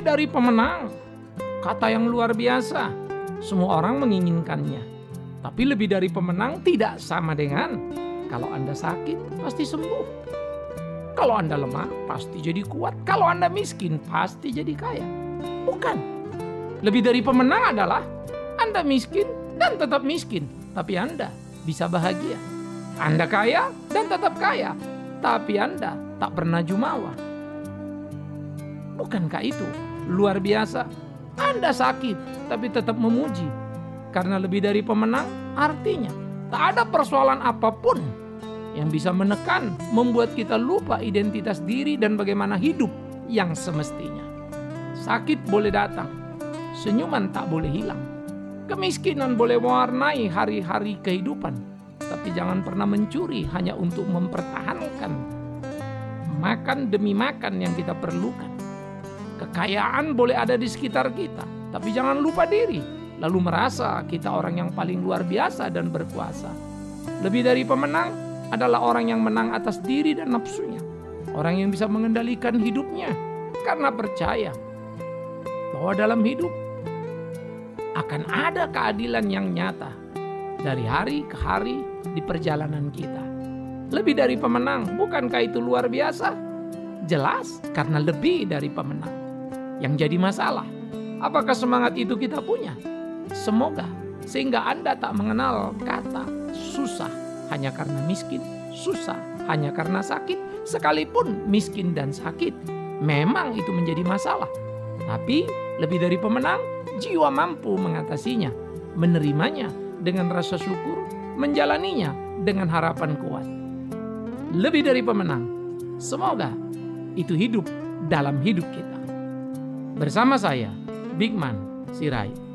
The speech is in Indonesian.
Lebih dari pemenang, kata yang luar biasa. Semua orang menginginkannya. Tapi lebih dari pemenang tidak sama dengan kalau Anda sakit pasti sembuh. Kalau Anda lemah pasti jadi kuat. Kalau Anda miskin pasti jadi kaya. Bukan. Lebih dari pemenang adalah Anda miskin dan tetap miskin, tapi Anda bisa bahagia. Anda kaya dan tetap kaya, tapi Anda tak pernah jumawa. Bukankah itu luar biasa? Anda sakit tapi tetap memuji. Karena lebih dari pemenang artinya tak ada persoalan apapun yang bisa menekan, membuat kita lupa identitas diri dan bagaimana hidup yang semestinya. Sakit boleh datang, senyuman tak boleh hilang. Kemiskinan boleh mewarnai hari-hari kehidupan, tapi jangan pernah mencuri hanya untuk mempertahankan makan demi makan yang kita perlukan. Kekayaan boleh ada di sekitar kita, tapi jangan lupa diri, lalu merasa kita orang yang paling luar biasa dan berkuasa. Lebih dari pemenang adalah orang yang menang atas diri dan nafsunya. Orang yang bisa mengendalikan hidupnya karena percaya bahwa dalam hidup akan ada keadilan yang nyata dari hari ke hari di perjalanan kita. Lebih dari pemenang, bukankah itu luar biasa? Jelas, karena lebih dari pemenang. Yang jadi masalah, apakah semangat itu kita punya? Semoga, sehingga Anda tak mengenal kata susah hanya karena miskin, susah hanya karena sakit. Sekalipun miskin dan sakit, memang itu menjadi masalah. Tapi lebih dari pemenang, jiwa mampu mengatasinya, menerimanya dengan rasa syukur, menjalaninya dengan harapan kuat. Lebih dari pemenang, semoga itu hidup dalam hidup kita. Bersama saya, Bigman Sirait.